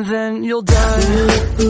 and then you'll die.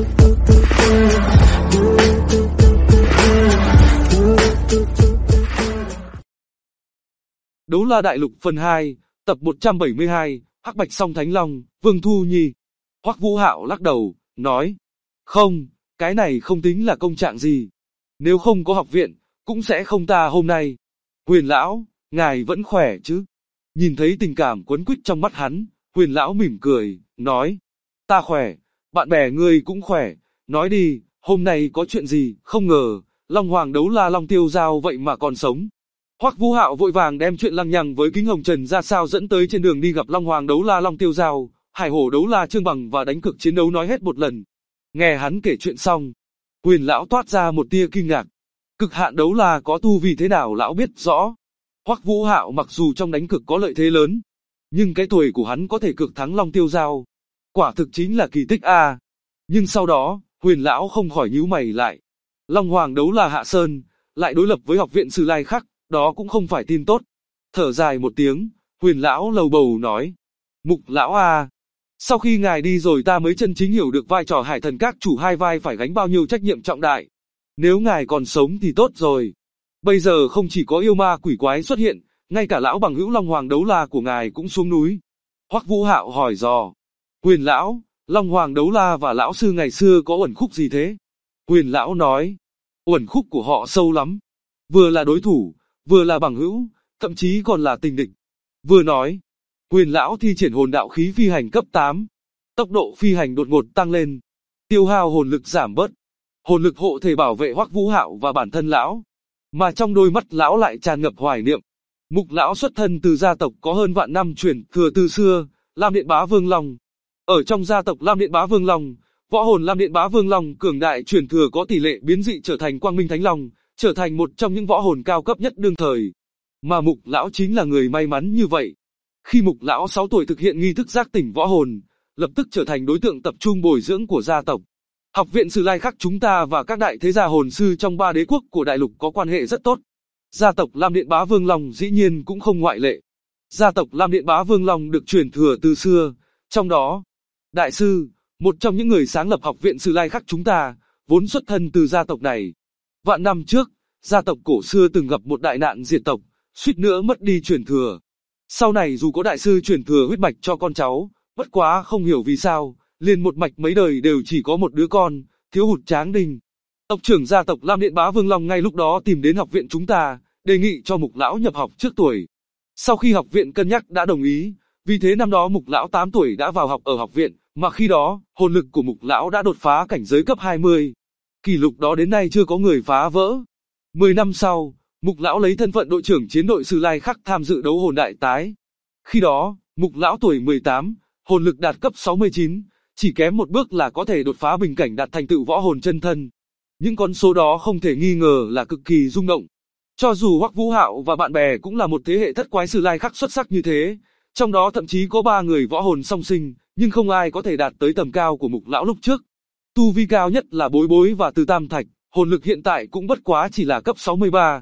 Đấu La Đại Lục phần 2, tập 172, Hắc Bạch Song Thánh Long, Vương Thu Nhi. Hoắc Vũ Hạo lắc đầu, nói, không, cái này không tính là công trạng gì. Nếu không có học viện, cũng sẽ không ta hôm nay. Huyền lão, ngài vẫn khỏe chứ? Nhìn thấy tình cảm quấn quýt trong mắt hắn, Huyền lão mỉm cười, nói, ta khỏe, bạn bè ngươi cũng khỏe, nói đi, hôm nay có chuyện gì? Không ngờ, Long Hoàng Đấu La Long Tiêu Giao vậy mà còn sống. Hoắc Vũ Hạo vội vàng đem chuyện lăng nhằng với Kính Hồng Trần ra sao dẫn tới trên đường đi gặp Long Hoàng Đấu La Long Tiêu Giao, Hải Hổ Đấu La Trương Bằng và đánh cực chiến đấu nói hết một lần. Nghe hắn kể chuyện xong, Huyền lão toát ra một tia kinh ngạc. Cực hạn đấu la có tu vi thế nào lão biết rõ. Hoắc Vũ Hạo mặc dù trong đánh cực có lợi thế lớn, nhưng cái tuổi của hắn có thể cực thắng Long Tiêu Giao, quả thực chính là kỳ tích a. Nhưng sau đó, Huyền lão không khỏi nhíu mày lại. Long Hoàng Đấu La Hạ Sơn lại đối lập với học viện Sử Lai Khắc, đó cũng không phải tin tốt. Thở dài một tiếng, Huyền lão lầu bầu nói, Mục lão a, sau khi ngài đi rồi ta mới chân chính hiểu được vai trò Hải Thần Các chủ hai vai phải gánh bao nhiêu trách nhiệm trọng đại. Nếu ngài còn sống thì tốt rồi. Bây giờ không chỉ có yêu ma quỷ quái xuất hiện, ngay cả lão bằng hữu Long Hoàng Đấu La của ngài cũng xuống núi. Hoắc Vũ Hạo hỏi dò, Huyền lão, Long Hoàng Đấu La và lão sư ngày xưa có uẩn khúc gì thế? Huyền lão nói, uẩn khúc của họ sâu lắm, vừa là đối thủ, vừa là bằng hữu, thậm chí còn là tình địch. Vừa nói, Huyền lão thi triển hồn đạo khí phi hành cấp 8, tốc độ phi hành đột ngột tăng lên, tiêu hao hồn lực giảm bớt. Hồn lực hộ thể bảo vệ Hoắc Vũ Hạo và bản thân lão, mà trong đôi mắt lão lại tràn ngập hoài niệm. Mục lão xuất thân từ gia tộc có hơn vạn năm truyền thừa từ xưa, Lam Điện Bá Vương Long. Ở trong gia tộc Lam Điện Bá Vương Long, võ hồn Lam Điện Bá Vương Long cường đại truyền thừa có tỷ lệ biến dị trở thành Quang Minh Thánh Long, trở thành một trong những võ hồn cao cấp nhất đương thời. Mà Mục lão chính là người may mắn như vậy. Khi Mục lão 6 tuổi thực hiện nghi thức giác tỉnh võ hồn, lập tức trở thành đối tượng tập trung bồi dưỡng của gia tộc. Học viện Sử Lai Khắc chúng ta và các đại thế gia hồn sư trong 3 đế quốc của đại lục có quan hệ rất tốt. Gia tộc Lam Điện Bá Vương Long dĩ nhiên cũng không ngoại lệ. Gia tộc Lam Điện Bá Vương Long được truyền thừa từ xưa, trong đó, đại sư, một trong những người sáng lập học viện Sử Lai Khắc chúng ta, vốn xuất thân từ gia tộc này. Vạn năm trước, gia tộc cổ xưa từng gặp một đại nạn diệt tộc, suýt nữa mất đi truyền thừa. Sau này dù có đại sư truyền thừa huyết mạch cho con cháu, bất quá không hiểu vì sao, liền một mạch mấy đời đều chỉ có một đứa con, thiếu hụt Tráng Đinh. Tộc trưởng gia tộc Lam Điện Bá Vương Long ngay lúc đó tìm đến học viện chúng ta, đề nghị cho Mục lão nhập học trước tuổi. Sau khi học viện cân nhắc đã đồng ý, vì thế năm đó Mục lão 8 tuổi đã vào học ở học viện, mà khi đó, hồn lực của Mục lão đã đột phá cảnh giới cấp 20. Kỷ lục đó đến nay chưa có người phá vỡ. 10 năm sau, Mục lão lấy thân phận đội trưởng chiến đội Sử Lai Khắc tham dự đấu hồn đại tái. Khi đó, Mục lão tuổi 18, hồn lực đạt cấp 69. Chỉ kém một bước là có thể đột phá bình cảnh đạt thành tựu võ hồn chân thân. Những con số đó không thể nghi ngờ là cực kỳ rung động. Cho dù Hoắc Vũ Hạo và bạn bè cũng là một thế hệ thất quái Sử Lai Khắc xuất sắc như thế, trong đó thậm chí có 3 người võ hồn song sinh, nhưng không ai có thể đạt tới tầm cao của Mục lão lúc trước. Tu vi cao nhất là Bối Bối và Từ Tam Thạch, hồn lực hiện tại cũng bất quá chỉ là cấp 63,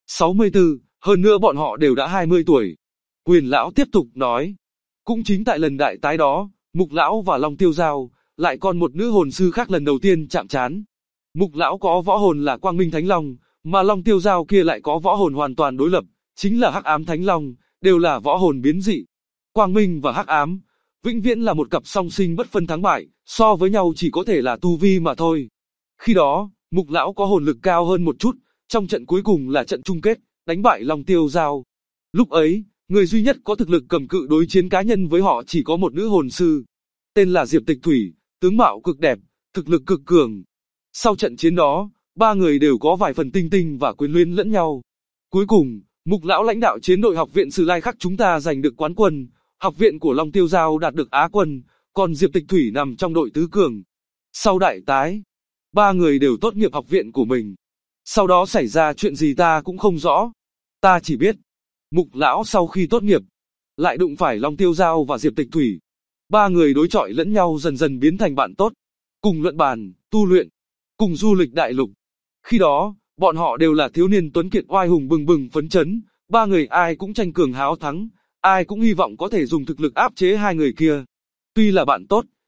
64, hơn nữa bọn họ đều đã 20 tuổi. Huyền lão tiếp tục nói, cũng chính tại lần đại tái đó, Mục lão và Long Tiêu Giao, lại còn một nữ hồn sư khác lần đầu tiên chạm trán. Mục lão có võ hồn là Quang Minh Thánh Long, mà Long Tiêu Giao kia lại có võ hồn hoàn toàn đối lập, chính là Hắc Ám Thánh Long, đều là võ hồn biến dị. Quang Minh và Hắc Ám, vĩnh viễn là một cặp song sinh bất phân thắng bại, so với nhau chỉ có thể là tu vi mà thôi. Khi đó, Mục lão có hồn lực cao hơn một chút, trong trận cuối cùng là trận chung kết, đánh bại Long Tiêu Giao. Lúc ấy, người duy nhất có thực lực cầm cự đối chiến cá nhân với họ chỉ có một nữ hồn sư, tên là Diệp Tịch Thủy, tướng mạo cực đẹp, thực lực cực cường. Sau trận chiến đó, 3 người đều có vài phần tinh tinh và quyến luyến lẫn nhau. Cuối cùng, Mục lão lãnh đạo chiến đội học viện Sử Lai Khắc chúng ta giành được quán quân, học viện của Long Tiêu Giao đạt được Á quân, còn Diệp Tịch Thủy nằm trong đội tứ cường. Sau đại tái, 3 người đều tốt nghiệp học viện của mình. Sau đó xảy ra chuyện gì ta cũng không rõ. Ta chỉ biết, Mục lão sau khi tốt nghiệp, lại đụng phải Long Tiêu Giao và Diệp Tịch Thủy. 3 người đối chọi lẫn nhau dần dần biến thành bạn tốt, cùng luận bàn, tu luyện, cùng du lịch đại lục. Khi đó, bọn họ đều là thiếu niên tuấn kiệt oai hùng bừng bừng phấn chấn, 3 người ai cũng tranh cường háo thắng, ai cũng hy vọng có thể dùng thực lực áp chế 2 người kia. Tuy là bạn tốt,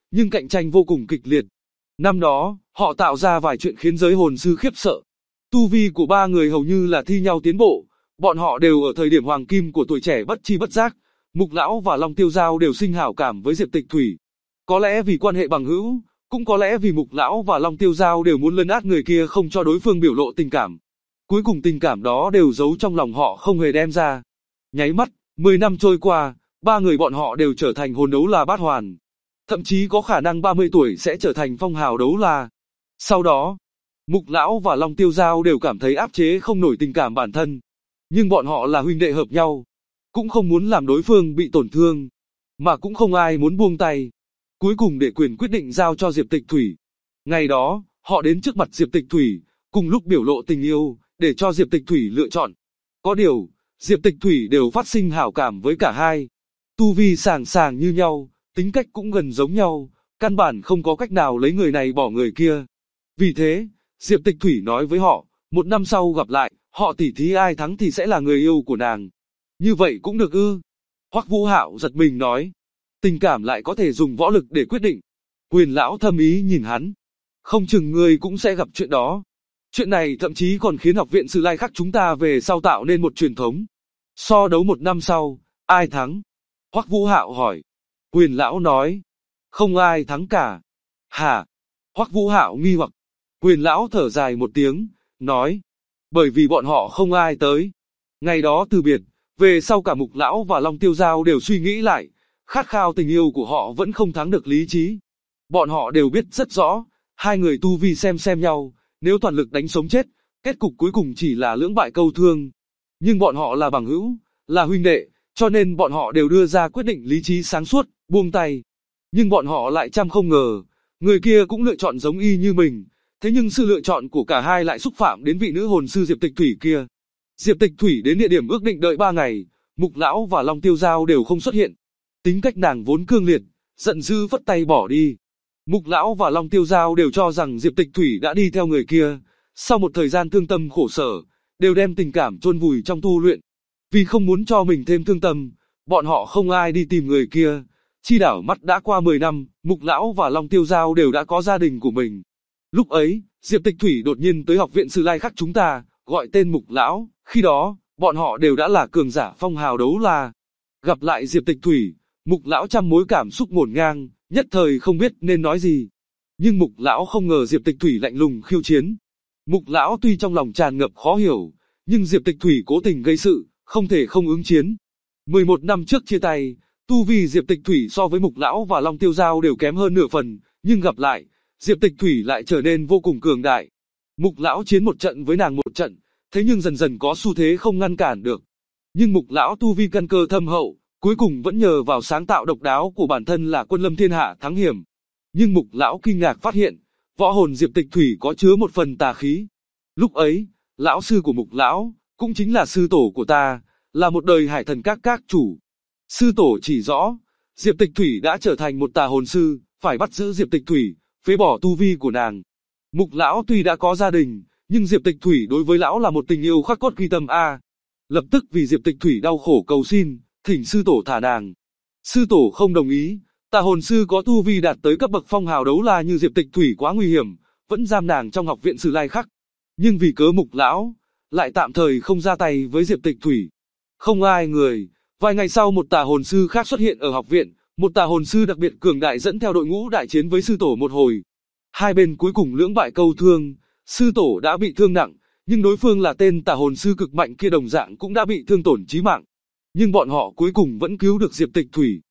nhưng cạnh tranh vô cùng kịch liệt. Năm đó, họ tạo ra vài chuyện khiến giới hồn sư khiếp sợ. Tu vi của ba người hầu như là thi nhau tiến bộ, bọn họ đều ở thời điểm hoàng kim của tuổi trẻ bất chi bất giác. Mục Lão và Long Tiêu Giao đều sinh hảo cảm với Diệp Tịch Thủy. Có lẽ vì quan hệ bằng hữu, cũng có lẽ vì Mục Lão và Long Tiêu Giao đều muốn lấn át người kia không cho đối phương biểu lộ tình cảm. Cuối cùng tình cảm đó đều giấu trong lòng họ không hề đem ra. Nháy mắt, 10 năm trôi qua, ba người bọn họ đều trở thành hồn đấu la bát hoàn. Thậm chí có khả năng 30 tuổi sẽ trở thành phong hào đấu la. Sau đó, Mục Lão và Long Tiêu Giao đều cảm thấy áp chế không nổi tình cảm bản thân. Nhưng bọn họ là huynh đệ hợp nhau, cũng không muốn làm đối phương bị tổn thương, mà cũng không ai muốn buông tay. Cuối cùng để quyền quyết định giao cho Diệp Tịch Thủy. Ngày đó, họ đến trước mặt Diệp Tịch Thủy, cùng lúc biểu lộ tình yêu, để cho Diệp Tịch Thủy lựa chọn. Có điều, Diệp Tịch Thủy đều phát sinh hảo cảm với cả hai. Tu vi sàng sàng như nhau, tính cách cũng gần giống nhau, căn bản không có cách nào lấy người này bỏ người kia. Vì thế, Diệp Tịch Thủy nói với họ, 1 năm sau gặp lại, họ tỉ thí ai thắng thì sẽ là người yêu của nàng. Như vậy cũng được ư? Hoắc Vũ Hạo giật mình nói, tình cảm lại có thể dùng võ lực để quyết định. Huyền Lão thâm ý nhìn hắn, không chừng ngươi cũng sẽ gặp chuyện đó. Chuyện này thậm chí còn khiến học viện Sử Lai Khắc chúng ta về sau tạo nên một truyền thống. So đấu 1 năm sau, ai thắng? Hoắc Vũ Hạo hỏi. Huyền Lão nói, không ai thắng cả. Hả? Hoắc Vũ Hạo nghi hoặc. Huyền Lão thở dài một tiếng, nói, bởi vì bọn họ không ai tới. Ngày đó từ biệt, về sau cả Mục Lão và Long Tiêu Giao đều suy nghĩ lại, khát khao tình yêu của họ vẫn không thắng được lý trí. Bọn họ đều biết rất rõ, hai người tu vi xem nhau, nếu toàn lực đánh sống chết, kết cục cuối cùng chỉ là lưỡng bại câu thương. Nhưng bọn họ là bằng hữu, là huynh đệ, cho nên bọn họ đều đưa ra quyết định lý trí sáng suốt, buông tay. Nhưng bọn họ lại không ngờ, người kia cũng lựa chọn giống y như mình, thế nhưng sự lựa chọn của cả hai lại xúc phạm đến vị nữ hồn sư Diệp Tịch Thủy kia. Diệp Tịch Thủy đến địa điểm ước định đợi 3 ngày, Mục Lão và Long Tiêu Giao đều không xuất hiện. Tính cách nàng vốn cương liệt, giận dữ vất tay bỏ đi. Mục Lão và Long Tiêu Giao đều cho rằng Diệp Tịch Thủy đã đi theo người kia. Sau một thời gian thương tâm khổ sở, đều đem tình cảm chôn vùi trong tu luyện. Vì không muốn cho mình thêm thương tâm, bọn họ không ai đi tìm người kia. Chi đảo mắt đã qua 10 năm, Mục Lão và Long Tiêu Giao đều đã có gia đình của mình. Lúc ấy, Diệp Tịch Thủy đột nhiên tới học viện Sử Lai Khắc chúng ta, gọi tên Mục Lão. Khi đó, bọn họ đều đã là cường giả phong hào đấu la. Gặp lại Diệp Tịch Thủy, Mục Lão trăm mối cảm xúc ngổn ngang, nhất thời không biết nên nói gì. Nhưng Mục Lão không ngờ Diệp Tịch Thủy lạnh lùng khiêu chiến. Mục Lão tuy trong lòng tràn ngập khó hiểu, nhưng Diệp Tịch Thủy cố tình gây sự, không thể không ứng chiến. 11 năm trước chia tay, tu vi Diệp Tịch Thủy so với Mục Lão và Long Tiêu Giao đều kém hơn nửa phần, nhưng gặp lại, Diệp Tịch Thủy lại trở nên vô cùng cường đại. Mục Lão chiến một trận với nàng một trận, thế nhưng dần dần có xu thế không ngăn cản được. Nhưng Mục Lão tu vi căn cơ thâm hậu, cuối cùng vẫn nhờ vào sáng tạo độc đáo của bản thân là quân lâm thiên hạ thắng hiểm. Nhưng Mục Lão kinh ngạc phát hiện, võ hồn Diệp Tịch Thủy có chứa một phần tà khí. Lúc ấy, lão sư của Mục Lão, cũng chính là sư tổ của ta, là một đời hải thần các chủ. Sư tổ chỉ rõ, Diệp Tịch Thủy đã trở thành một tà hồn sư, phải bắt giữ Diệp Tịch Thủy, phế bỏ tu vi của nàng. Mục Lão tuy đã có gia đình, nhưng Diệp Tịch Thủy đối với lão là một tình yêu khắc cốt ghi tâm a. Lập tức vì Diệp Tịch Thủy đau khổ cầu xin, thỉnh sư tổ thả nàng. Sư tổ không đồng ý, tà hồn sư có tu vi đạt tới cấp bậc phong hào đấu la như Diệp Tịch Thủy quá nguy hiểm, vẫn giam nàng trong học viện Sử Lai Khắc. Nhưng vì cớ Mục Lão, lại tạm thời không ra tay với Diệp Tịch Thủy. Không ai người, vài ngày sau một tà hồn sư khác xuất hiện ở học viện, một tà hồn sư đặc biệt cường đại dẫn theo đội ngũ đại chiến với sư tổ một hồi. Hai bên cuối cùng lưỡng bại câu thương, sư tổ đã bị thương nặng, nhưng đối phương là tên tà hồn sư cực mạnh kia đồng dạng cũng đã bị thương tổn chí mạng. Nhưng bọn họ cuối cùng vẫn cứu được Diệp Tịch Thủy.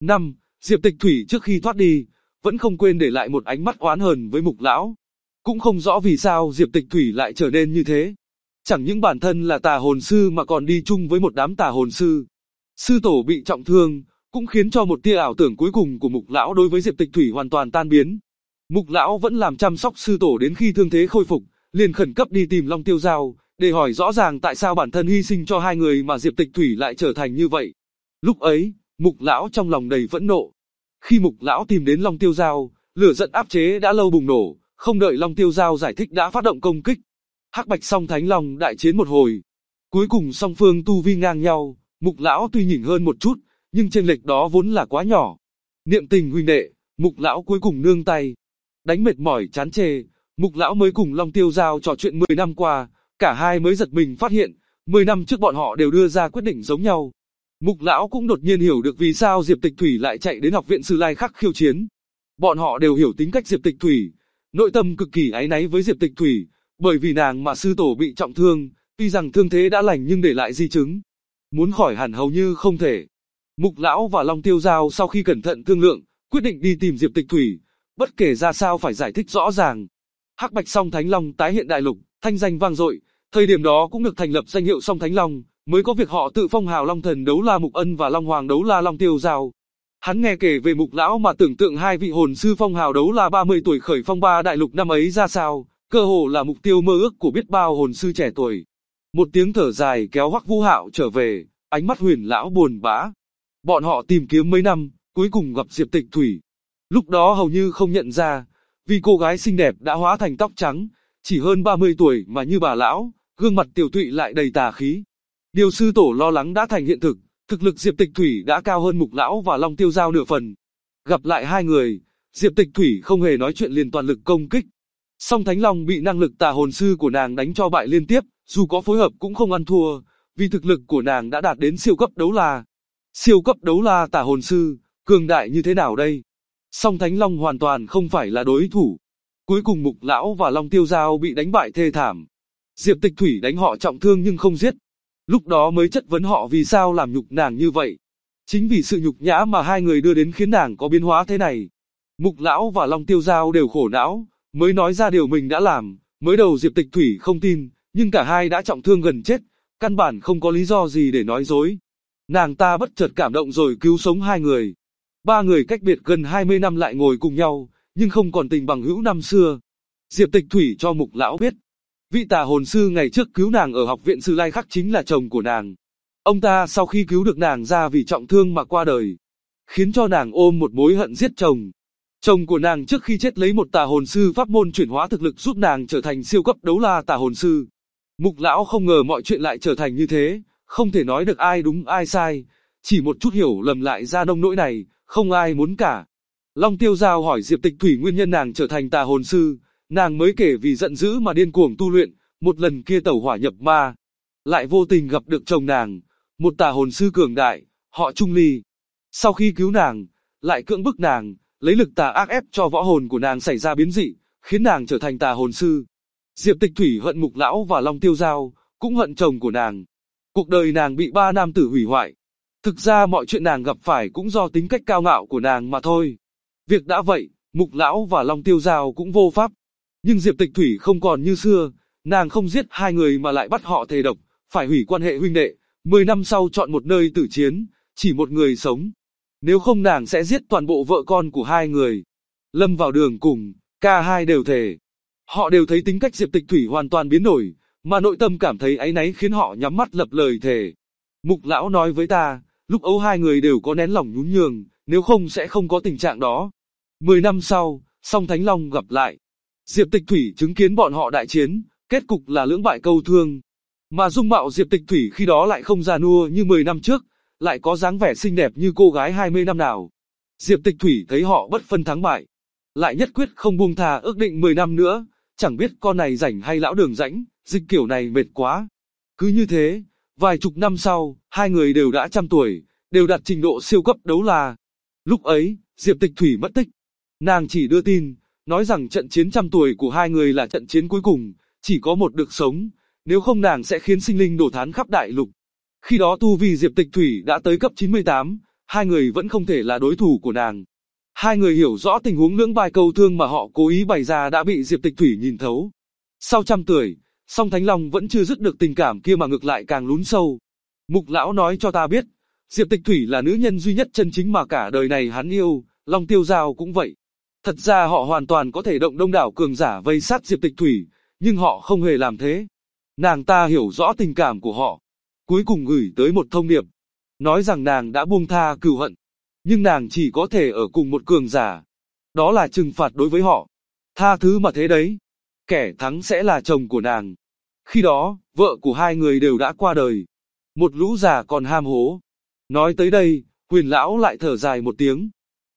Diệp Tịch Thủy trước khi thoát đi, vẫn không quên để lại một ánh mắt oán hờn với Mục Lão. Cũng không rõ vì sao Diệp Tịch Thủy lại trở nên như thế. Chẳng những bản thân là tà hồn sư mà còn đi chung với một đám tà hồn sư. Sư tổ bị trọng thương, cũng khiến cho một tia ảo tưởng cuối cùng của Mục Lão đối với Diệp Tịch Thủy hoàn toàn tan biến. Mục Lão vẫn làm chăm sóc sư tổ đến khi thương thế khôi phục, liền khẩn cấp đi tìm Long Tiêu Giao, để hỏi rõ ràng tại sao bản thân hy sinh cho hai người mà Diệp Tịch Thủy lại trở thành như vậy. Lúc ấy, Mục Lão trong lòng đầy phẫn nộ. Khi Mục Lão tìm đến Long Tiêu Giao, lửa giận áp chế đã lâu bùng nổ, không đợi Long Tiêu Giao giải thích đã phát động công kích. Hắc Bạch song Thánh Long đại chiến một hồi. Cuối cùng song phương tu vi ngang nhau, Mục Lão tuy nhỉnh hơn một chút, nhưng chênh lệch đó vốn là quá nhỏ. Niệm tình huynh đệ, Mục lão cuối cùng nương tay. Đánh mệt mỏi chán chê, Mục lão mới cùng Long Tiêu Giao trò chuyện 10 năm qua, cả hai mới giật mình phát hiện, 10 năm trước bọn họ đều đưa ra quyết định giống nhau. Mục lão cũng đột nhiên hiểu được vì sao Diệp Tịch Thủy lại chạy đến học viện Sư Lai Khắc khiêu chiến. Bọn họ đều hiểu tính cách Diệp Tịch Thủy, nội tâm cực kỳ áy náy với Diệp Tịch Thủy, bởi vì nàng mà sư tổ bị trọng thương, tuy rằng thương thế đã lành nhưng để lại di chứng. Muốn khỏi hẳn hầu như không thể. Mục lão và Long Tiêu Giao sau khi cẩn thận thương lượng, quyết định đi tìm Diệp Tịch Thủy, bất kể ra sao phải giải thích rõ ràng. Hắc Bạch Song Thánh Long tái hiện đại lục, thanh danh vang dội, thời điểm đó cũng được thành lập danh hiệu Song Thánh Long, mới có việc họ tự phong hào Long Thần Đấu La Mục Ân và Long Hoàng Đấu La Long Tiêu Giao. Hắn nghe kể về Mục lão mà tưởng tượng hai vị hồn sư phong hào đấu la 30 tuổi khởi phong ba đại lục năm ấy ra sao, cơ hồ là mục tiêu mơ ước của biết bao hồn sư trẻ tuổi. Một tiếng thở dài kéo Hoắc Vũ Hạo trở về, ánh mắt Huyền lão buồn bã. Bọn họ tìm kiếm mấy năm, cuối cùng gặp Diệp Tịch Thủy. Lúc đó hầu như không nhận ra, vì cô gái xinh đẹp đã hóa thành tóc trắng, chỉ hơn 30 tuổi mà như bà lão, gương mặt tiều tụy lại đầy tà khí. Điều sư tổ lo lắng đã thành hiện thực, thực lực Diệp Tịch Thủy đã cao hơn Mục lão và Long Tiêu Giao nửa phần. Gặp lại hai người, Diệp Tịch Thủy không hề nói chuyện liền toàn lực công kích. Song Thánh Long bị năng lực tà hồn sư của nàng đánh cho bại liên tiếp, dù có phối hợp cũng không ăn thua, vì thực lực của nàng đã đạt đến siêu cấp đấu la. Siêu cấp đấu la tà hồn sư, cường đại như thế nào đây? Song Thánh Long hoàn toàn không phải là đối thủ. Cuối cùng Mục lão và Long Tiêu Giao bị đánh bại thê thảm. Diệp Tịch Thủy đánh họ trọng thương nhưng không giết. Lúc đó mới chất vấn họ vì sao làm nhục nàng như vậy. Chính vì sự nhục nhã mà hai người đưa đến khiến nàng có biến hóa thế này. Mục lão và Long Tiêu Giao đều khổ não, mới nói ra điều mình đã làm. Mới đầu Diệp Tịch Thủy không tin, nhưng cả hai đã trọng thương gần chết, căn bản không có lý do gì để nói dối. Nàng ta bất chợt cảm động rồi cứu sống hai người. Ba người cách biệt gần 20 năm lại ngồi cùng nhau, nhưng không còn tình bằng hữu năm xưa. Diệp Tịch Thủy cho Mục lão biết, vị tà hồn sư ngày trước cứu nàng ở học viện Sư Lai Khắc chính là chồng của nàng. Ông ta sau khi cứu được nàng ra vì trọng thương mà qua đời, khiến cho nàng ôm một mối hận giết chồng. Chồng của nàng trước khi chết lấy một tà hồn sư pháp môn chuyển hóa thực lực giúp nàng trở thành siêu cấp đấu la tà hồn sư. Mục lão không ngờ mọi chuyện lại trở thành như thế, không thể nói được ai đúng ai sai, chỉ một chút hiểu lầm lại ra nông nỗi này, không ai muốn cả. Long Tiêu Giao hỏi Diệp Tịch Thủy nguyên nhân nàng trở thành tà hồn sư, nàng mới kể vì giận dữ mà điên cuồng tu luyện, một lần kia tẩu hỏa nhập ma, lại vô tình gặp được chồng nàng, một tà hồn sư cường đại, họ Trung Ly. Sau khi cứu nàng, lại cưỡng bức nàng, lấy lực tà ác ép cho võ hồn của nàng xảy ra biến dị, khiến nàng trở thành tà hồn sư. Diệp Tịch Thủy hận Mục lão và Long Tiêu Giao, cũng hận chồng của nàng. Cuộc đời nàng bị ba nam tử hủy hoại. Thực ra mọi chuyện nàng gặp phải cũng do tính cách cao ngạo của nàng mà thôi. Việc đã vậy, Mục lão và Long Tiêu Giao cũng vô pháp. Nhưng Diệp Tịch Thủy không còn như xưa, nàng không giết hai người mà lại bắt họ thề độc, phải hủy quan hệ huynh đệ, 10 năm sau chọn một nơi tử chiến, chỉ một người sống. Nếu không nàng sẽ giết toàn bộ vợ con của hai người. Lâm vào đường cùng, cả hai đều thề. Họ đều thấy tính cách Diệp Tịch Thủy hoàn toàn biến đổi, mà nội tâm cảm thấy áy náy khiến họ nhắm mắt lập lời thề. Mục lão nói với ta, lúc ấy hai người đều có nén lòng nhún nhường, nếu không sẽ không có tình trạng đó. 10 năm sau, Song Thánh Long gặp lại. Diệp Tịch Thủy chứng kiến bọn họ đại chiến, kết cục là lưỡng bại câu thương. Mà dung mạo Diệp Tịch Thủy khi đó lại không già nua như 10 năm trước, lại có dáng vẻ xinh đẹp như cô gái 20 năm nào. Diệp Tịch Thủy thấy họ bất phân thắng bại, lại nhất quyết không buông tha ước định 10 năm nữa, chẳng biết con này rảnh hay lão đường rãnh, dịch kiểu này mệt quá. Cứ như thế, vài chục năm sau, hai người đều đã trăm tuổi, đều đạt trình độ siêu cấp đấu la. Lúc ấy, Diệp Tịch Thủy mất tích. Nàng chỉ đưa tin, nói rằng trận chiến trăm tuổi của hai người là trận chiến cuối cùng, chỉ có một được sống, nếu không nàng sẽ khiến sinh linh đổ thán khắp đại lục. Khi đó tu vi Diệp Tịch Thủy đã tới cấp 98, hai người vẫn không thể là đối thủ của nàng. Hai người hiểu rõ tình huống lưỡng bại câu thương mà họ cố ý bày ra đã bị Diệp Tịch Thủy nhìn thấu. Sau trăm tuổi, Song Thánh Long vẫn chưa dứt được tình cảm kia mà ngược lại càng lún sâu. Mục lão nói cho ta biết, Diệp Tịch Thủy là nữ nhân duy nhất chân chính mà cả đời này hắn yêu, Long Tiêu Giao cũng vậy. Thật ra họ hoàn toàn có thể động đông đảo cường giả vây sát Diệp Tịch Thủy, nhưng họ không hề làm thế. Nàng ta hiểu rõ tình cảm của họ, cuối cùng gửi tới một thông điệp, nói rằng nàng đã buông tha cừu hận, nhưng nàng chỉ có thể ở cùng một cường giả. Đó là trừng phạt đối với họ. Tha thứ mà thế đấy. Kẻ thắng sẽ là chồng của nàng. Khi đó, vợ của hai người đều đã qua đời. Một lũ già còn ham hố. Nói tới đây, Huyền lão lại thở dài một tiếng.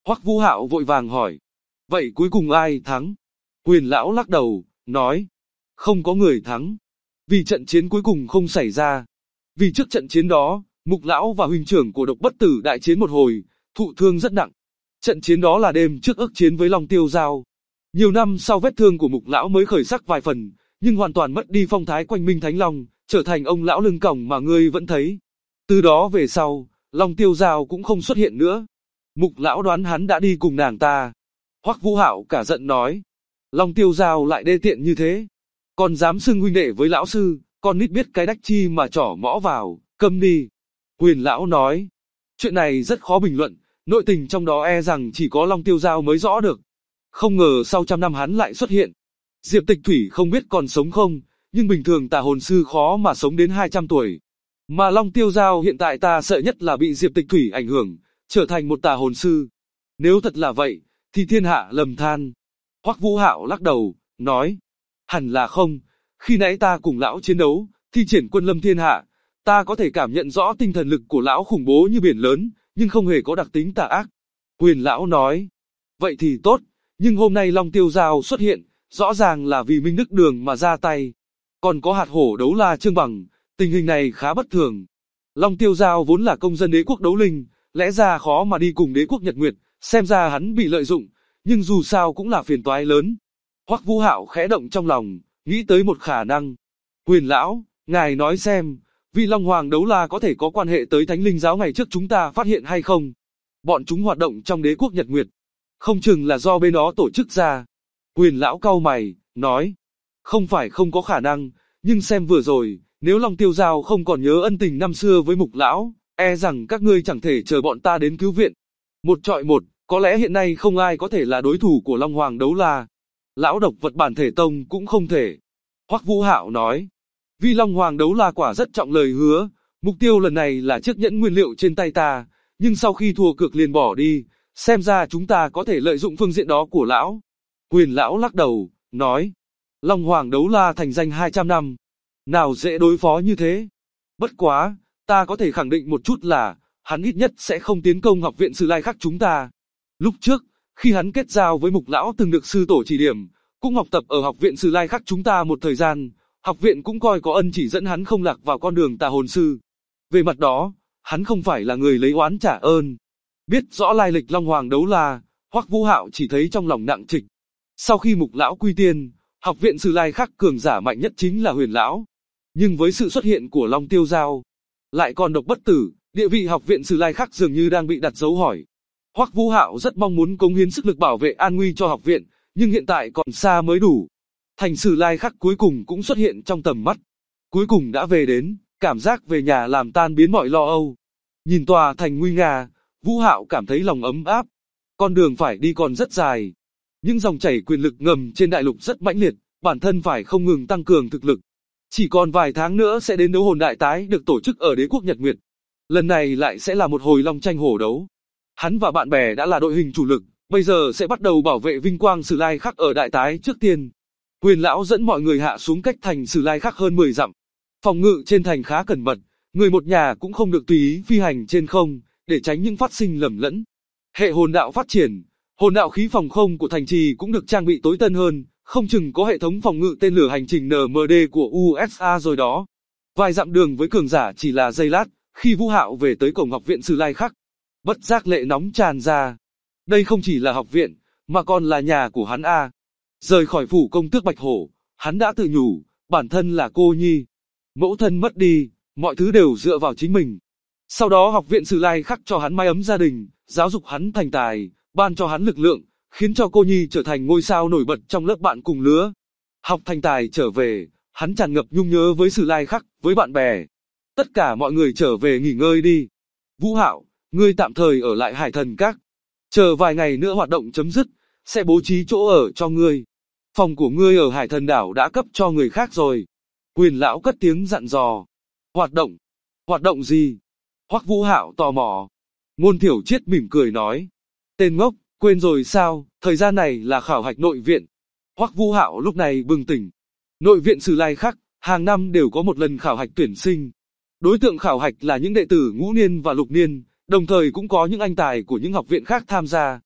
Hoắc Vũ Hạo vội vàng hỏi. Vậy cuối cùng ai thắng? Huyền lão lắc đầu, nói. Không có người thắng. Vì trận chiến cuối cùng không xảy ra. Vì trước trận chiến đó, Mục lão và huynh trưởng của Độc Bất Tử đại chiến một hồi, thụ thương rất nặng. Trận chiến đó là đêm trước ức chiến với Long Tiêu Giao. Nhiều năm sau vết thương của Mục lão mới khởi sắc vài phần, nhưng hoàn toàn mất đi phong thái quanh Minh Thánh Long, trở thành ông lão lưng còng mà ngươi vẫn thấy. Từ đó về sau, Long Tiêu Giao cũng không xuất hiện nữa. Mục lão đoán hắn đã đi cùng nàng ta. Hoắc Vũ Hạo cả giận nói. Long Tiêu Giao lại đê tiện như thế. Còn dám xưng huynh đệ với lão sư, con nít biết cái đách chi mà trỏ mõ vào, câm đi. Huyền lão nói. Chuyện này rất khó bình luận, nội tình trong đó e rằng chỉ có Long Tiêu Giao mới rõ được. Không ngờ sau trăm năm hắn lại xuất hiện. Diệp Tịch Thủy không biết còn sống không, nhưng bình thường tà hồn sư khó mà sống đến 200 tuổi. Mà Long Tiêu Giao hiện tại ta sợ nhất là bị Diệp Tịch Thủy ảnh hưởng, trở thành một tà hồn sư. Nếu thật là vậy, thì thiên hạ lầm than. Hoắc Vũ Hạo lắc đầu, nói. Hẳn là không, khi nãy ta cùng lão chiến đấu, thi triển quân lâm thiên hạ, ta có thể cảm nhận rõ tinh thần lực của lão khủng bố như biển lớn, nhưng không hề có đặc tính tà ác. Huyền lão nói. Vậy thì tốt, nhưng hôm nay Long Tiêu Giao xuất hiện, rõ ràng là vì Minh Đức Đường mà ra tay. Còn có hạt hổ đấu la Trương Bằng, tình hình này khá bất thường. Long Tiêu Giao vốn là công dân đế quốc đấu linh, lẽ ra khó mà đi cùng đế quốc Nhật Nguyệt, xem ra hắn bị lợi dụng, nhưng dù sao cũng là phiền toái lớn. Hoắc Vũ Hạo khẽ động trong lòng, nghĩ tới một khả năng. Huyền lão, ngài nói xem, vị Long Hoàng đấu la có thể có quan hệ tới Thánh Linh giáo ngày trước chúng ta phát hiện hay không? Bọn chúng hoạt động trong đế quốc Nhật Nguyệt, không chừng là do bên đó tổ chức ra. Huyền lão cau mày, nói, không phải không có khả năng, nhưng xem vừa rồi, nếu Long Tiêu Giao không còn nhớ ân tình năm xưa với Mục lão, e rằng các ngươi chẳng thể chờ bọn ta đến cứu viện. Một trọi một, có lẽ hiện nay không ai có thể là đối thủ của Long Hoàng đấu la. Lão độc vật bản thể tông cũng không thể. Hoắc Vũ Hạo nói, vì Long Hoàng đấu la quả rất trọng lời hứa, mục tiêu lần này là chiếc nhẫn nguyên liệu trên tay ta, nhưng sau khi thua cược liền bỏ đi, xem ra chúng ta có thể lợi dụng phương diện đó của lão. Huyền lão lắc đầu, nói, Long Hoàng đấu la thành danh 200 năm, nào dễ đối phó như thế. Bất quá, ta có thể khẳng định một chút là, hắn ít nhất sẽ không tiến công học viện Sử Lai Khắc chúng ta. Lúc trước, khi hắn kết giao với Mục lão từng được sư tổ chỉ điểm, cũng học tập ở học viện Sử Lai Khắc chúng ta một thời gian, học viện cũng coi có ân chỉ dẫn hắn không lạc vào con đường tà hồn sư. Về mặt đó, hắn không phải là người lấy oán trả ơn. Biết rõ lai lịch Long Hoàng đấu la, Hoắc Vũ Hạo chỉ thấy trong lòng nặng trịch. Sau khi Mục lão quy tiên, học viện Sử Lai Khắc cường giả mạnh nhất chính là Huyền lão. Nhưng với sự xuất hiện của Long Tiêu Giao, lại còn Độc Bất Tử, địa vị học viện Sử Lai Khắc dường như đang bị đặt dấu hỏi. Hoắc Vũ Hạo rất mong muốn cống hiến sức lực bảo vệ an nguy cho học viện, nhưng hiện tại còn xa mới đủ. Thành Sử Lai Khắc cuối cùng cũng xuất hiện trong tầm mắt. Cuối cùng đã về đến, cảm giác về nhà làm tan biến mọi lo âu. Nhìn tòa thành nguy nga, Vũ Hạo cảm thấy lòng ấm áp. Con đường phải đi còn rất dài. Những dòng chảy quyền lực ngầm trên đại lục rất mãnh liệt, bản thân phải không ngừng tăng cường thực lực. Chỉ còn vài tháng nữa sẽ đến đấu hồn đại tái được tổ chức ở đế quốc Nhật Nguyệt. Lần này lại sẽ là một hồi long tranh hổ đấu. Hắn và bạn bè đã là đội hình chủ lực, bây giờ sẽ bắt đầu bảo vệ vinh quang Sử Lai Khắc ở đại tái trước tiên. Huyền lão dẫn mọi người hạ xuống cách thành Sử Lai Khắc hơn 10 dặm. Phòng ngự trên thành khá cẩn mật, người một nhà cũng không được tùy ý phi hành trên không, để tránh những phát sinh lầm lẫn. Hệ hồn đạo phát triển, hồn đạo khí phòng không của thành trì cũng được trang bị tối tân hơn, không chừng có hệ thống phòng ngự tên lửa hành trình NMD của USA rồi đó. Vài dặm đường với cường giả chỉ là giây lát, khi Vũ Hạo về tới cổng học viện Sử Lai Khắc, bất giác lệ nóng tràn ra. Đây không chỉ là học viện, mà còn là nhà của hắn a. Rời khỏi phủ công tước Bạch Hổ, hắn đã tự nhủ, bản thân là cô nhi. Mẫu thân mất đi, mọi thứ đều dựa vào chính mình. Sau đó học viện Sử Lai Khắc cho hắn mái ấm gia đình, giáo dục hắn thành tài, ban cho hắn lực lượng, khiến cho cô nhi trở thành ngôi sao nổi bật trong lớp bạn cùng lứa. Học thành tài trở về, hắn tràn ngập nhung nhớ với Sử Lai Khắc, với bạn bè. Tất cả mọi người trở về nghỉ ngơi đi. Vũ Hạo, ngươi tạm thời ở lại Hải Thần Các. Chờ vài ngày nữa hoạt động chấm dứt, sẽ bố trí chỗ ở cho ngươi. Phòng của ngươi ở Hải Thần Đảo đã cấp cho người khác rồi. Huyền lão cất tiếng dặn dò. Hoạt động? Hoạt động gì? Hoắc Vũ Hạo tò mò. Ngôn Thiểu Triết mỉm cười nói. Tên ngốc, quên rồi sao, thời gian này là khảo hạch nội viện. Hoắc Vũ Hạo lúc này bừng tỉnh. Nội viện Sử Lai Khắc, hàng năm đều có một lần khảo hạch tuyển sinh. Đối tượng khảo hạch là những đệ tử ngũ niên và lục niên, đồng thời cũng có những anh tài của những học viện khác tham gia.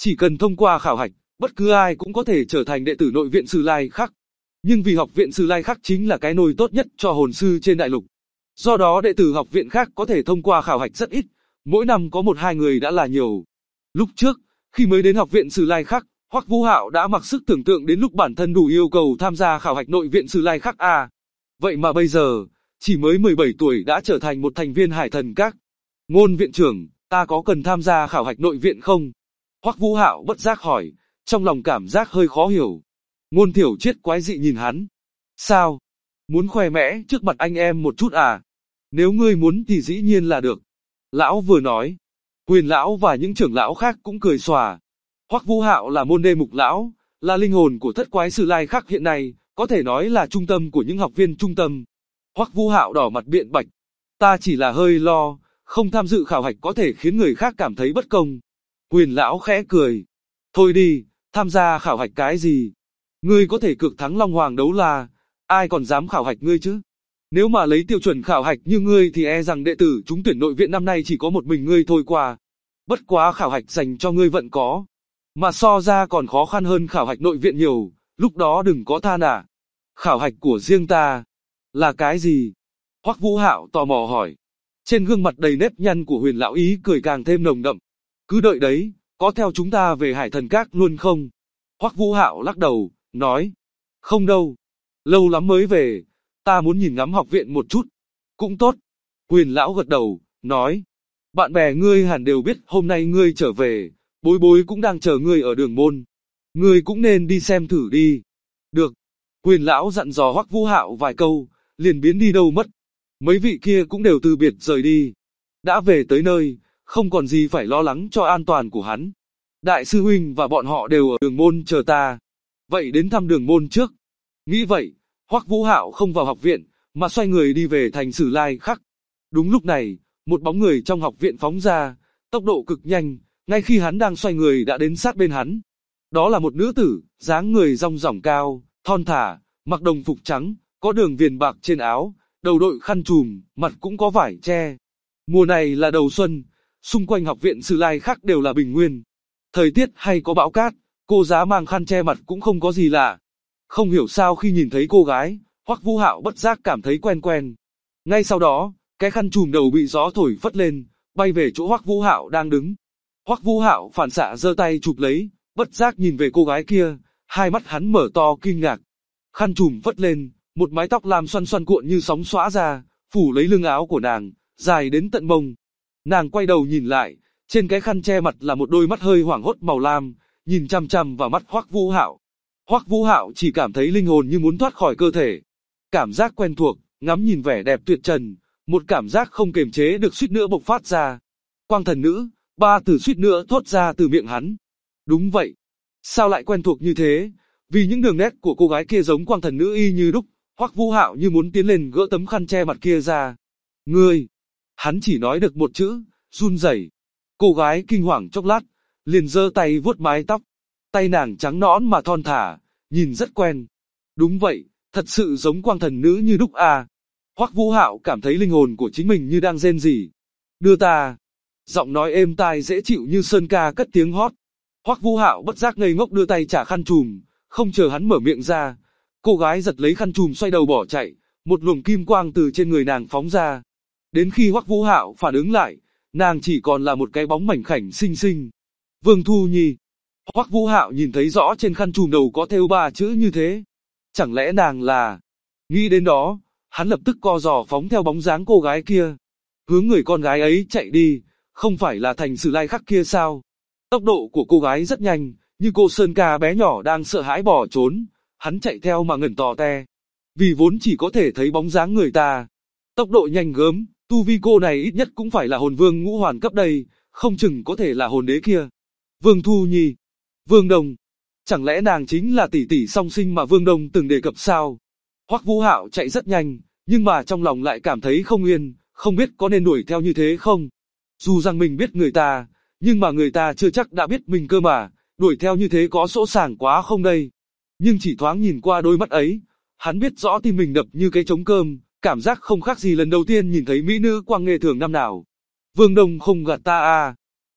Chỉ cần thông qua khảo hạch, bất cứ ai cũng có thể trở thành đệ tử nội viện Sử Lai Khắc. Nhưng vì học viện Sử Lai Khắc chính là cái nôi tốt nhất cho hồn sư trên đại lục. Do đó đệ tử học viện khác có thể thông qua khảo hạch rất ít, mỗi năm có 1-2 người đã là nhiều. Lúc trước, khi mới đến học viện Sử Lai Khắc, Hoắc Vũ Hạo đã mặc sức tưởng tượng đến lúc bản thân đủ yêu cầu tham gia khảo hạch nội viện Sử Lai Khắc A. Vậy mà bây giờ, chỉ mới 17 tuổi đã trở thành một thành viên Hải Thần Các. Ngôn viện trưởng, ta có cần tham gia khảo hạch nội viện không? Hoắc Vũ Hạo bất giác hỏi, trong lòng cảm giác hơi khó hiểu. Ngôn Thiểu Triết quái dị nhìn hắn. Sao? Muốn khoe mẽ trước mặt anh em một chút à? Nếu ngươi muốn thì dĩ nhiên là được. Lão vừa nói. Huyền lão và những trưởng lão khác cũng cười xòa. Hoắc Vũ Hạo là môn đê mục lão, là linh hồn của thất quái Sử Lai Khắc hiện nay, có thể nói là trung tâm của những học viên trung tâm. Hoắc Vũ Hạo đỏ mặt biện bạch. Ta chỉ là hơi lo, không tham dự khảo hạch có thể khiến người khác cảm thấy bất công. Huyền lão khẽ cười. Thôi đi, tham gia khảo hạch cái gì? Ngươi có thể cược thắng Long Hoàng đấu la, ai còn dám khảo hạch ngươi chứ? Nếu mà lấy tiêu chuẩn khảo hạch như ngươi thì e rằng đệ tử trúng tuyển nội viện năm nay chỉ có một mình ngươi thôi qua. Bất quá khảo hạch dành cho ngươi vẫn có. Mà so ra còn khó khăn hơn khảo hạch nội viện nhiều, lúc đó đừng có than à. Khảo hạch của riêng ta là cái gì? Hoắc Vũ Hạo tò mò hỏi. Trên gương mặt đầy nếp nhăn của Huyền lão ý cười càng thêm nồng đậm. Cứ đợi đấy, có theo chúng ta về Hải Thần Các luôn không? Hoắc Vũ Hạo lắc đầu, nói. Không đâu. Lâu lắm mới về, ta muốn nhìn ngắm học viện một chút. Cũng tốt. Huyền lão gật đầu, nói. Bạn bè ngươi hẳn đều biết hôm nay ngươi trở về, Bối Bối cũng đang chờ ngươi ở đường môn. Ngươi cũng nên đi xem thử đi. Được. Huyền lão dặn dò Hoắc Vũ Hạo vài câu, liền biến đi đâu mất. Mấy vị kia cũng đều từ biệt rời đi. Đã về tới nơi, không còn gì phải lo lắng cho an toàn của hắn. Đại sư huynh và bọn họ đều ở đường môn chờ ta. Vậy đến thăm đường môn trước. Nghĩ vậy, Hoắc Vũ Hạo không vào học viện, mà xoay người đi về thành Sử Lai Khắc. Đúng lúc này, một bóng người trong học viện phóng ra, tốc độ cực nhanh, ngay khi hắn đang xoay người đã đến sát bên hắn. Đó là một nữ tử, dáng người rong ròng cao, thon thả, mặc đồng phục trắng, có đường viền bạc trên áo, đầu đội khăn trùm, mặt cũng có vải che. Mùa này là đầu xuân, xung quanh học viện Sử Lai Khắc đều là bình nguyên. Thời tiết hay có bão cát, cô giá mang khăn che mặt cũng không có gì lạ. Không hiểu sao khi nhìn thấy cô gái, Hoắc Vũ Hạo bất giác cảm thấy quen quen. Ngay sau đó, cái khăn trùm đầu bị gió thổi phất lên, bay về chỗ Hoắc Vũ Hạo đang đứng. Hoắc Vũ Hạo phản xạ giơ tay chụp lấy, bất giác nhìn về cô gái kia, hai mắt hắn mở to kinh ngạc. Khăn trùm phất lên, một mái tóc làm xoăn xoăn cuộn như sóng xõa ra, phủ lấy lưng áo của nàng, dài đến tận mông. Nàng quay đầu nhìn lại, trên cái khăn che mặt là một đôi mắt hơi hoảng hốt màu lam, nhìn chằm chằm vào mắt Hoắc Vũ Hạo. Hoắc Vũ Hạo chỉ cảm thấy linh hồn như muốn thoát khỏi cơ thể. Cảm giác quen thuộc, ngắm nhìn vẻ đẹp tuyệt trần, một cảm giác không kiềm chế được suýt nữa bộc phát ra. Quang thần nữ, ba từ suýt nữa thốt ra từ miệng hắn. Đúng vậy. Sao lại quen thuộc như thế? Vì những đường nét của cô gái kia giống quang thần nữ y như đúc, Hoắc Vũ Hạo như muốn tiến lên gỡ tấm khăn che mặt kia ra. Ngươi! Hắn chỉ nói được một chữ, run rẩy. Cô gái kinh hoàng chốc lát, liền giơ tay vuốt mái tóc. Tay nàng trắng nõn mà thon thả, nhìn rất quen. Đúng vậy, thật sự giống quang thần nữ như đúc à. Hoắc Vũ Hạo cảm thấy linh hồn của chính mình như đang rên rỉ. Đưa ta. Giọng nói êm tai dễ chịu như sơn ca cất tiếng hót. Hoắc Vũ Hạo bất giác ngây ngốc đưa tay trả khăn trùm, không chờ hắn mở miệng ra. Cô gái giật lấy khăn trùm xoay đầu bỏ chạy, một luồng kim quang từ trên người nàng phóng ra. Đến khi Hoắc Vũ Hạo phản ứng lại, nàng chỉ còn là một cái bóng mảnh khảnh xinh xinh. Vương Thu Nhi. Hoắc Vũ Hạo nhìn thấy rõ trên khăn trùm đầu có thêu 3 chữ như thế. Chẳng lẽ nàng là... Nghĩ đến đó, hắn lập tức co giò phóng theo bóng dáng cô gái kia. Hướng người con gái ấy chạy đi, không phải là thành Sử Lai Khắc kia sao? Tốc độ của cô gái rất nhanh, như cô Sơn Ca bé nhỏ đang sợ hãi bỏ trốn. Hắn chạy theo mà ngẩn tò te. Vì vốn chỉ có thể thấy bóng dáng người ta. Tốc độ nhanh gớm, tu vi cô này ít nhất cũng phải là hồn vương ngũ hoàn cấp đây, không chừng có thể là hồn đế kia. Vương Thu Nhi. Vương Đông. Chẳng lẽ nàng chính là tỷ tỷ song sinh mà Vương Đông từng đề cập sao? Hoắc Vũ Hạo chạy rất nhanh, nhưng mà trong lòng lại cảm thấy không yên, không biết có nên đuổi theo như thế không? Dù rằng mình biết người ta, nhưng mà người ta chưa chắc đã biết mình cơ mà, đuổi theo như thế có sỗ sàng quá không đây? Nhưng chỉ thoáng nhìn qua đôi mắt ấy, hắn biết rõ tim mình đập như cái trống cơm, cảm giác không khác gì lần đầu tiên nhìn thấy mỹ nữ quang nghê thường năm nào. Vương Đông không gạt ta à?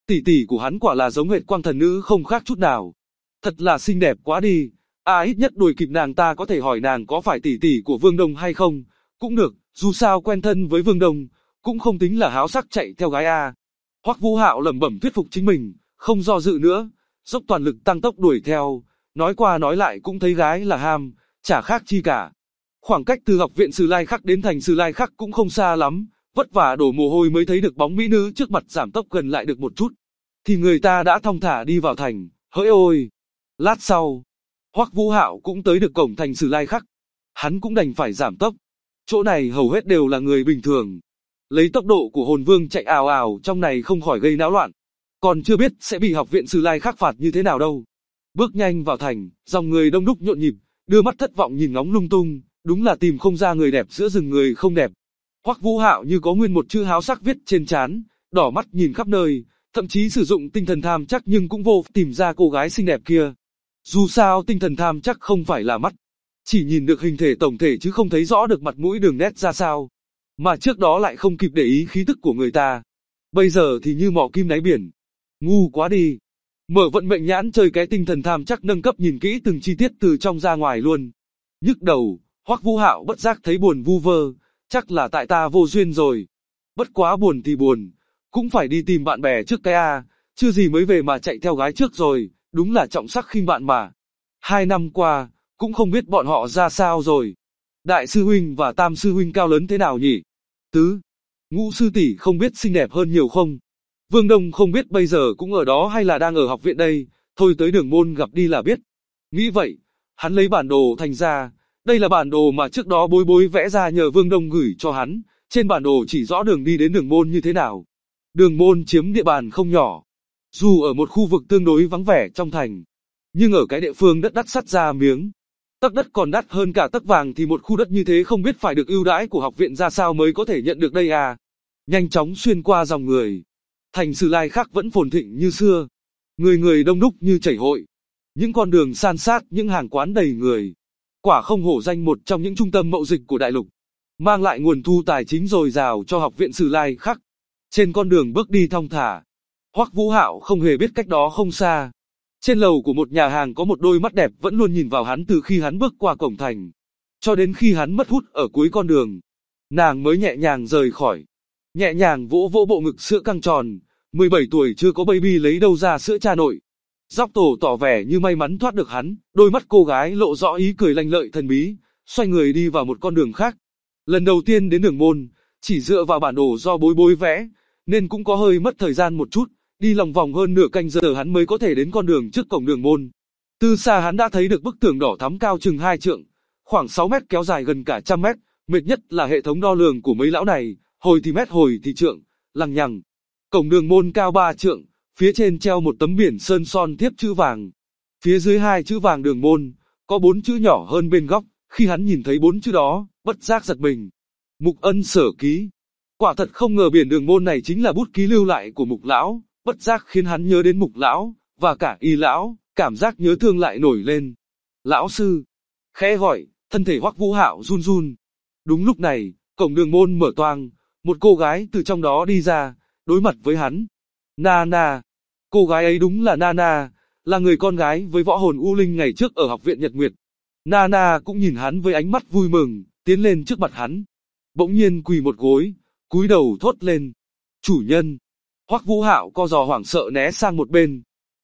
Tỷ tỷ của hắn quả là giống hệt Quang Thần Nữ không khác chút nào. Thật là xinh đẹp quá đi. Ít nhất đuổi kịp nàng ta có thể hỏi nàng có phải tỷ tỷ của Vương Đông hay không. Cũng được, dù sao quen thân với Vương Đông, cũng không tính là háo sắc chạy theo gái a. Hoắc Vũ Hạo lẩm bẩm thuyết phục chính mình, không do dự nữa, dốc toàn lực tăng tốc đuổi theo, nói qua nói lại cũng thấy gái là ham, chả khác chi cả. Khoảng cách từ học viện Sử Lai Khắc đến thành Sử Lai Khắc cũng không xa lắm, vất vả đổ mồ hôi mới thấy được bóng mỹ nữ trước mặt giảm tốc gần lại được một chút, thì người ta đã thong thả đi vào thành. Hỡi ôi! Lát sau, Hoắc Vũ Hạo cũng tới được cổng thành Sử Lai Khắc, hắn cũng đành phải giảm tốc. Chỗ này hầu hết đều là người bình thường. Lấy tốc độ của hồn vương chạy ào ào trong này không khỏi gây náo loạn. Còn chưa biết sẽ bị học viện Sử Lai Khắc phạt như thế nào đâu. Bước nhanh vào thành, dòng người đông đúc nhộn nhịp, đưa mắt thất vọng nhìn ngóng lung tung, đúng là tìm không ra người đẹp giữa rừng người không đẹp. Hoắc Vũ Hạo như có nguyên một chữ háo sắc viết trên trán, đỏ mắt nhìn khắp nơi, thậm chí sử dụng tinh thần tham chắc nhưng cũng vô tìm ra cô gái xinh đẹp kia. Dù sao tinh thần tham chắc không phải là mắt, chỉ nhìn được hình thể tổng thể chứ không thấy rõ được mặt mũi đường nét ra sao. Mà trước đó lại không kịp để ý khí tức của người ta. Bây giờ thì như mò kim đáy biển. Ngu quá đi. Mở vận mệnh nhãn chơi cái tinh thần tham chắc nâng cấp nhìn kỹ từng chi tiết từ trong ra ngoài luôn. Nhức đầu, Hoắc Vũ Hạo bất giác thấy buồn vu vơ, chắc là tại ta vô duyên rồi. Bất quá buồn thì buồn, cũng phải đi tìm bạn bè trước cái chưa gì mới về mà chạy theo gái trước rồi, đúng là trọng sắc khinh bạn mà. 2 năm qua, cũng không biết bọn họ ra sao rồi. Đại sư huynh và tam sư huynh cao lớn thế nào nhỉ? Tứ, ngũ sư tỷ không biết xinh đẹp hơn nhiều không? Vương Đông không biết bây giờ cũng ở đó hay là đang ở học viện đây, thôi tới đường môn gặp đi là biết. Nghĩ vậy, hắn lấy bản đồ thành ra, đây là bản đồ mà trước đó bối bối vẽ ra nhờ Vương Đông gửi cho hắn, trên bản đồ chỉ rõ đường đi đến đường môn như thế nào. Đường môn chiếm địa bàn không nhỏ, dù ở một khu vực tương đối vắng vẻ trong thành, nhưng ở cái địa phương đất đắt sắt ra miếng. Tấc đất còn đắt hơn cả tấc vàng thì một khu đất như thế không biết phải được ưu đãi của học viện ra sao mới có thể nhận được đây à. Nhanh chóng xuyên qua dòng người. Thành Sử Lai Khắc vẫn phồn thịnh như xưa. Người người đông đúc như chảy hội. Những con đường san sát, những hàng quán đầy người. Quả không hổ danh một trong những trung tâm mậu dịch của đại lục. Mang lại nguồn thu tài chính dồi dào cho học viện Sử Lai Khắc. Trên con đường bước đi thong thả, Hoắc Vũ Hạo không hề biết cách đó không xa. Trên lầu của một nhà hàng có một đôi mắt đẹp vẫn luôn nhìn vào hắn từ khi hắn bước qua cổng thành, cho đến khi hắn mất hút ở cuối con đường. Nàng mới nhẹ nhàng rời khỏi, nhẹ nhàng vỗ vỗ bộ ngực sữa căng tròn, 17 tuổi chưa có baby lấy đâu ra sữa cha nội. Dóc Tổ tỏ vẻ như may mắn thoát được hắn, đôi mắt cô gái lộ rõ ý cười lanh lợi thần bí, xoay người đi vào một con đường khác. Lần đầu tiên đến đường môn, chỉ dựa vào bản đồ do bối bối vẽ, nên cũng có hơi mất thời gian một chút. Đi lòng vòng hơn nửa canh giờ hắn mới có thể đến con đường trước cổng đường môn. Từ xa hắn đã thấy được bức tường đỏ thắm cao chừng 2 trượng, khoảng 6 mét kéo dài gần cả 100 mét. Mệt nhất là hệ thống đo lường của mấy lão này, hồi thì mét hồi thì trượng, lằng nhằng. Cổng đường môn cao 3 trượng, phía trên treo một tấm biển sơn son thiếp chữ vàng. Phía dưới 2 chữ vàng đường môn, có 4 chữ nhỏ hơn bên góc. Khi hắn nhìn thấy 4 chữ đó, bất giác giật mình. Mục Ân sở ký. Quả thật không ngờ biển đường môn này chính là bút ký lưu lại của Mục lão. Bất giác khiến hắn nhớ đến Mục lão, và cả Y lão, cảm giác nhớ thương lại nổi lên. Lão sư, khẽ gọi, thân thể Hoắc Vũ Hạo run run. Đúng lúc này, cổng đường môn mở toang, một cô gái từ trong đó đi ra, đối mặt với hắn. Nana, cô gái ấy đúng là Nana, là người con gái với võ hồn U Linh ngày trước ở học viện Nhật Nguyệt. Nana cũng nhìn hắn với ánh mắt vui mừng, tiến lên trước mặt hắn. Bỗng nhiên quỳ một gối, cúi đầu thốt lên. Chủ nhân. Hoắc Vũ Hạo co giò hoảng sợ né sang một bên.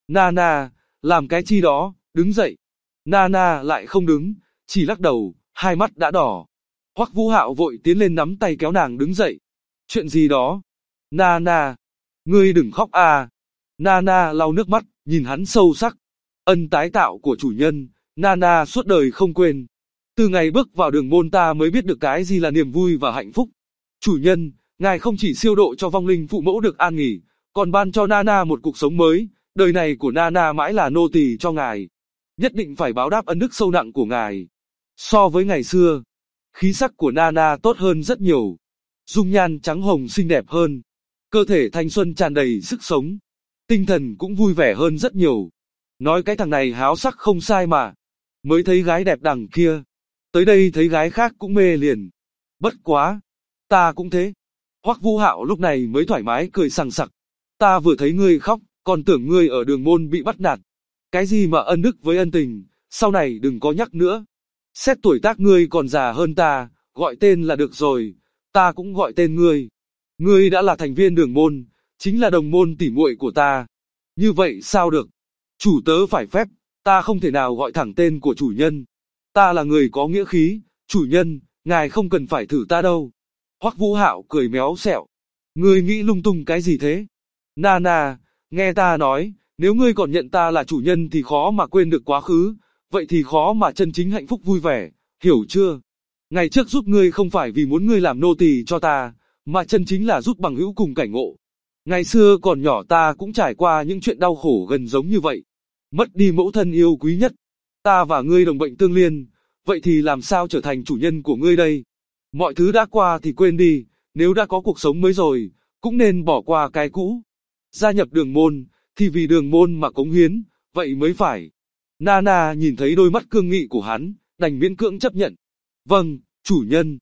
Nana, làm cái chi đó, đứng dậy. Nana lại không đứng, chỉ lắc đầu, hai mắt đã đỏ. Hoắc Vũ Hạo vội tiến lên nắm tay kéo nàng đứng dậy. Chuyện gì đó? Nana, ngươi đừng khóc à. Nana lau nước mắt, nhìn hắn sâu sắc. Ân tái tạo của chủ nhân, Nana suốt đời không quên. Từ ngày bước vào đường môn ta mới biết được cái gì là niềm vui và hạnh phúc. Chủ nhân, ngài không chỉ siêu độ cho vong linh phụ mẫu được an nghỉ, còn ban cho Nana một cuộc sống mới, đời này của Nana mãi là nô tỳ cho ngài. Nhất định phải báo đáp ân đức sâu nặng của ngài. So với ngày xưa, khí sắc của Nana tốt hơn rất nhiều. Dung nhan trắng hồng xinh đẹp hơn. Cơ thể thanh xuân tràn đầy sức sống. Tinh thần cũng vui vẻ hơn rất nhiều. Nói cái thằng này háo sắc không sai mà. Mới thấy gái đẹp đằng kia. Tới đây thấy gái khác cũng mê liền. Bất quá. Ta cũng thế. Hoắc Vũ Hạo lúc này mới thoải mái cười sằng sặc. Ta vừa thấy ngươi khóc, còn tưởng ngươi ở đường môn bị bắt nạt. Cái gì mà ân đức với ân tình, sau này đừng có nhắc nữa. Xét tuổi tác ngươi còn già hơn ta, gọi tên là được rồi, ta cũng gọi tên ngươi. Ngươi đã là thành viên đường môn, chính là đồng môn tỉ muội của ta. Như vậy sao được? Chủ tớ phải phép, ta không thể nào gọi thẳng tên của chủ nhân. Ta là người có nghĩa khí, chủ nhân, ngài không cần phải thử ta đâu. Hoắc Vũ Hạo cười méo xẹo. Ngươi nghĩ lung tung cái gì thế? Nana, nghe ta nói, nếu ngươi còn nhận ta là chủ nhân thì khó mà quên được quá khứ, vậy thì khó mà chân chính hạnh phúc vui vẻ, hiểu chưa? Ngày trước giúp ngươi không phải vì muốn ngươi làm nô tỳ cho ta, mà chân chính là giúp bằng hữu cùng cảnh ngộ. Ngày xưa còn nhỏ ta cũng trải qua những chuyện đau khổ gần giống như vậy. Mất đi mẫu thân yêu quý nhất. Ta và ngươi đồng bệnh tương liên, vậy thì làm sao trở thành chủ nhân của ngươi đây? Mọi thứ đã qua thì quên đi, nếu đã có cuộc sống mới rồi, cũng nên bỏ qua cái cũ. Gia nhập đường môn, thì vì đường môn mà cống hiến, vậy mới phải. Nana nhìn thấy đôi mắt cương nghị của hắn, đành miễn cưỡng chấp nhận. Vâng, chủ nhân.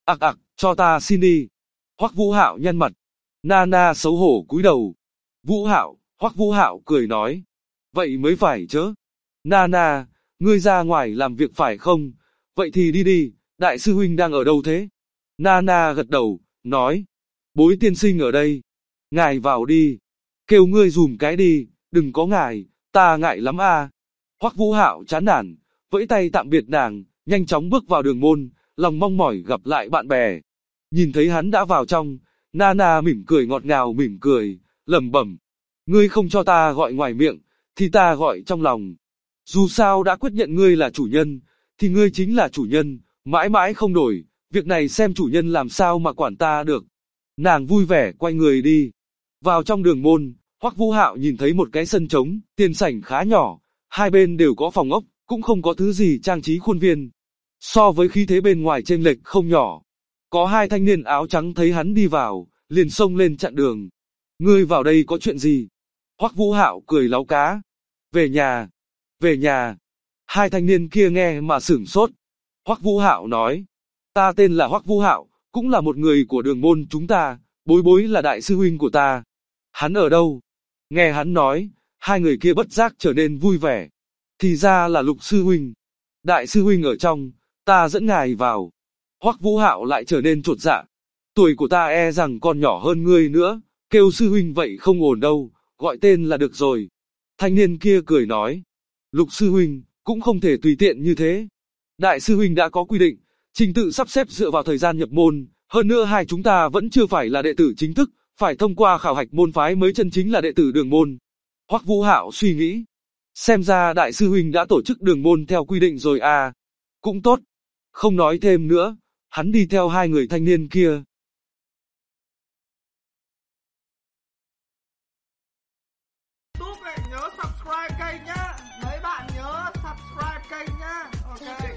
Cho ta xin đi. Hoắc Vũ Hạo nhăn mặt. Nana xấu hổ cúi đầu. Vũ Hạo, Hoắc Vũ Hạo cười nói. Vậy mới phải chứ. Nana, ngươi ra ngoài làm việc phải không? Vậy thì đi đi, đại sư huynh đang ở đâu thế? Nana gật đầu, nói. Bối tiên sinh ở đây. Ngài vào đi. Kêu ngươi dùm cái đi, đừng có ngài, ta ngại lắm à. Hoắc Vũ Hạo chán nản, vẫy tay tạm biệt nàng, nhanh chóng bước vào đường môn, lòng mong mỏi gặp lại bạn bè. Nhìn thấy hắn đã vào trong, Nana mỉm cười ngọt ngào mỉm cười, lẩm bẩm. Ngươi không cho ta gọi ngoài miệng, thì ta gọi trong lòng. Dù sao đã quyết nhận ngươi là chủ nhân, thì ngươi chính là chủ nhân, mãi mãi không đổi, việc này xem chủ nhân làm sao mà quản ta được. Nàng vui vẻ quay người đi. Vào trong đường môn, Hoắc Vũ Hạo nhìn thấy một cái sân trống, tiền sảnh khá nhỏ, hai bên đều có phòng ốc, cũng không có thứ gì trang trí khuôn viên. So với khí thế bên ngoài chênh lệch không nhỏ. Có hai thanh niên áo trắng thấy hắn đi vào, liền xông lên chặn đường. Ngươi vào đây có chuyện gì? Hoắc Vũ Hạo cười láu cá. Về nhà. Về nhà. Hai thanh niên kia nghe mà sửng sốt. Hoắc Vũ Hạo nói. Ta tên là Hoắc Vũ Hạo, cũng là một người của đường môn chúng ta, Bối Bối là đại sư huynh của ta. Hắn ở đâu? Nghe hắn nói, hai người kia bất giác trở nên vui vẻ. Thì ra là Lục sư huynh. Đại sư huynh ở trong, ta dẫn ngài vào. Hoắc Vũ Hạo lại trở nên chột dạ. Tuổi của ta e rằng còn nhỏ hơn ngươi nữa, kêu sư huynh vậy không ổn đâu, gọi tên là được rồi. Thanh niên kia cười nói. Lục sư huynh, cũng không thể tùy tiện như thế. Đại sư huynh đã có quy định, trình tự sắp xếp dựa vào thời gian nhập môn, hơn nữa hai chúng ta vẫn chưa phải là đệ tử chính thức, phải thông qua khảo hạch môn phái mới chân chính là đệ tử đường môn. Hoắc Vũ Hạo suy nghĩ. Xem ra đại sư huynh đã tổ chức đường môn theo quy định rồi à. Cũng tốt. Không nói thêm nữa, hắn đi theo hai người thanh niên kia. YouTube này nhớ subscribe kênh nhá. Mấy bạn nhớ subscribe kênh nhá. Ok.